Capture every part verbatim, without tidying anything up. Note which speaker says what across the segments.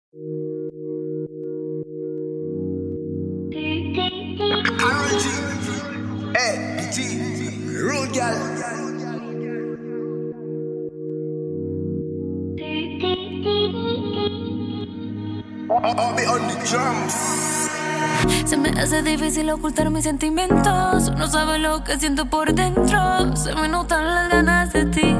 Speaker 1: Hey, G, rude girl. I'll be on the drums.
Speaker 2: Se me hace difícil ocultar mis sentimientos. No sabes lo que siento por dentro. Se me notan las ganas de ti.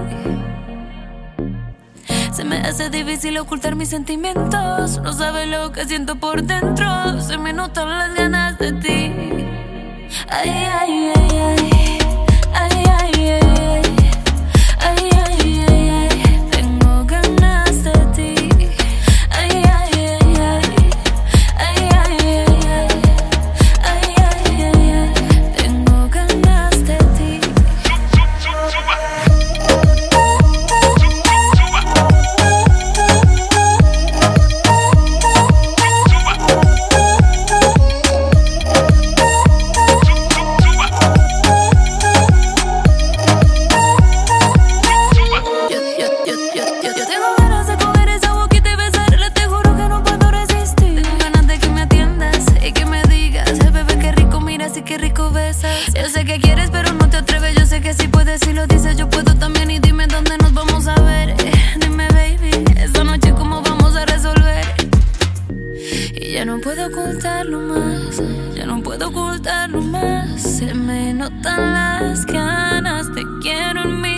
Speaker 2: Se me hace difícil ocultar mis sentimientos. No sabes lo que siento por dentro. Se me notan las ganas de ti. Ay, ay, ay, ay. Ay, ay, ay, ay. Ay, ay, ay, ay. Tengo ganas de ti. Ay, ay, ay, ay. Ay, ay, ay, ay. Ay, ay, ay, ay. Tengo ganas de ti. Qué rico besas. Yo sé que quieres pero no te atreves. Yo sé que si puedes, si lo dices yo puedo también. Y dime dónde nos vamos a ver. eh, Dime baby, esta noche cómo vamos a resolver. Y ya no puedo ocultarlo más. Ya no puedo ocultarlo más. Se me notan las ganas. Te quiero en mi